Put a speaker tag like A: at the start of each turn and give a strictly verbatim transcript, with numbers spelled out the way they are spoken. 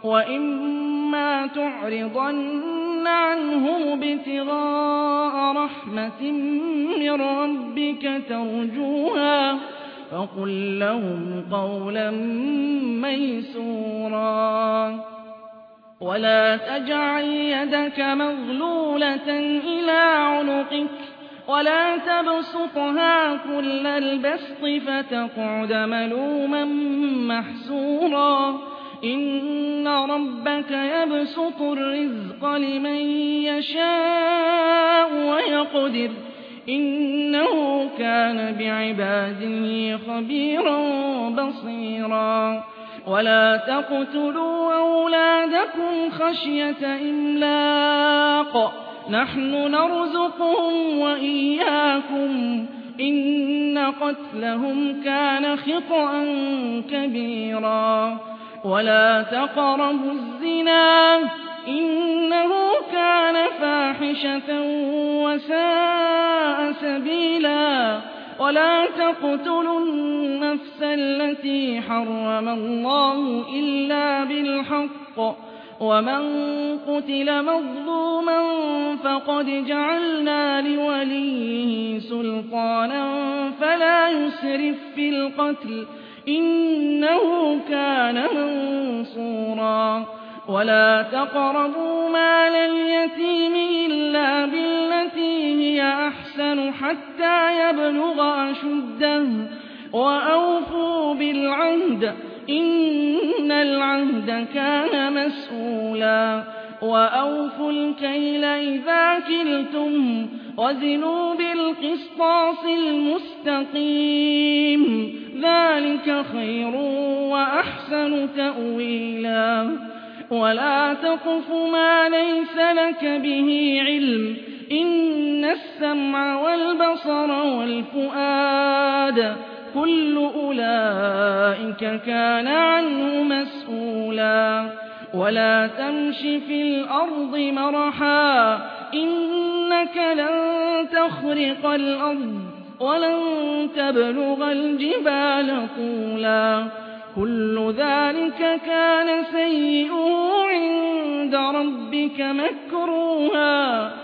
A: وَإِمَّا تُعْرِضَنَّ عَنْهُمُ ابْتِغَاءَ رَحْمَةٍ مِّن رَّبِّكَ تَرْجُوهَا فَقُل لَّهُمْ قَوْلًا مَّيْسُورًا وَلَا تَجْعَلْ يَدَكَ مَغْلُولَةً إِلَىٰ عُنُقِكَ وَلَا تَبْسُطْهَا كُلَّ الْبَسْطِ فَتَقْعُدَ مَلُومًا مَّحْسُورًا إِنَّ رَبَّكَ يَبْسُطُ الرِّزْقَ لِمَن يَشَاءُ وَيَقْدِرُ إِنَّهُ كَانَ بِعِبَادِهِ خَبِيرًا بَصِيرًا وَلَا تَقْتُلُوا أَوْلَادَكُمْ خَشْيَةَ إِمْلَاقٍ نَّحْنُ نَرْزُقُهُمْ وَإِيَّاكُمْ إِنَّ قَتْلَهُمْ كَانَ خِطْئًا كَبِيرًا وَلَا تَقْرَبُوا الزِّنَا إِنَّهُ كَانَ فَاحِشَةً وَسَاءَ سَبِيلًا وَلَا تَقْتُلُوا النَّفْسَ الَّتِي حَرَّمَ اللَّهُ إِلَّا بِالْحَقِّ وَمَن قُتِلَ مَظْلُومًا فَقَدْ جَعَلْنَا لِوَلِيِّهِ سُلْطَانًا فَلَا يُسْرِف فِّي الْقَتْلِ إِنَّهُ كَانَ مَنصُورًا وَلَا تَقْرَبُوا مَالَ الْيَتِيمِ إِلَّا بِالَّتِي هِيَ أَحْسَنُ حَتَّىٰ يَبْلُغَ أَشُدَّهُ وَأَوْفُوا بِالْعَهْدِ إِنَّ الْعَهْدَ كَانَ مَسْئُولًا وَأَوْفُوا الْكَيْلَ إِذَا كِلْتُمْ وَزِنُوا بِالْقِسْطَاسِ الْمُسْتَقِيمِ ذَٰلِكَ خَيْرٌ وَأَحْسَنُ تَأْوِيلًا وَلَا تَقْفُ مَا لَيْسَ لَكَ بِهِ عِلْمٌ إِنَّ السَّمْعَ وَالْبَصَرَ وَالْفُؤَادَ كُلُّ أُولَٰئِكَ كَانَ عَنْهُ مَسْئُولًا وَلَا تَمْشِ فِي الْأَرْضِ مَرَحًا إِنَّكَ لَن تَخْرِقَ الْأَرْضَ وَلَن تَبْلُغَ الْجِبَالَ طُولًا كُلُّ ذَٰلِكَ كَانَ سَيِّئُهُ عِندَ رَبِّكَ مَكْرُوهًا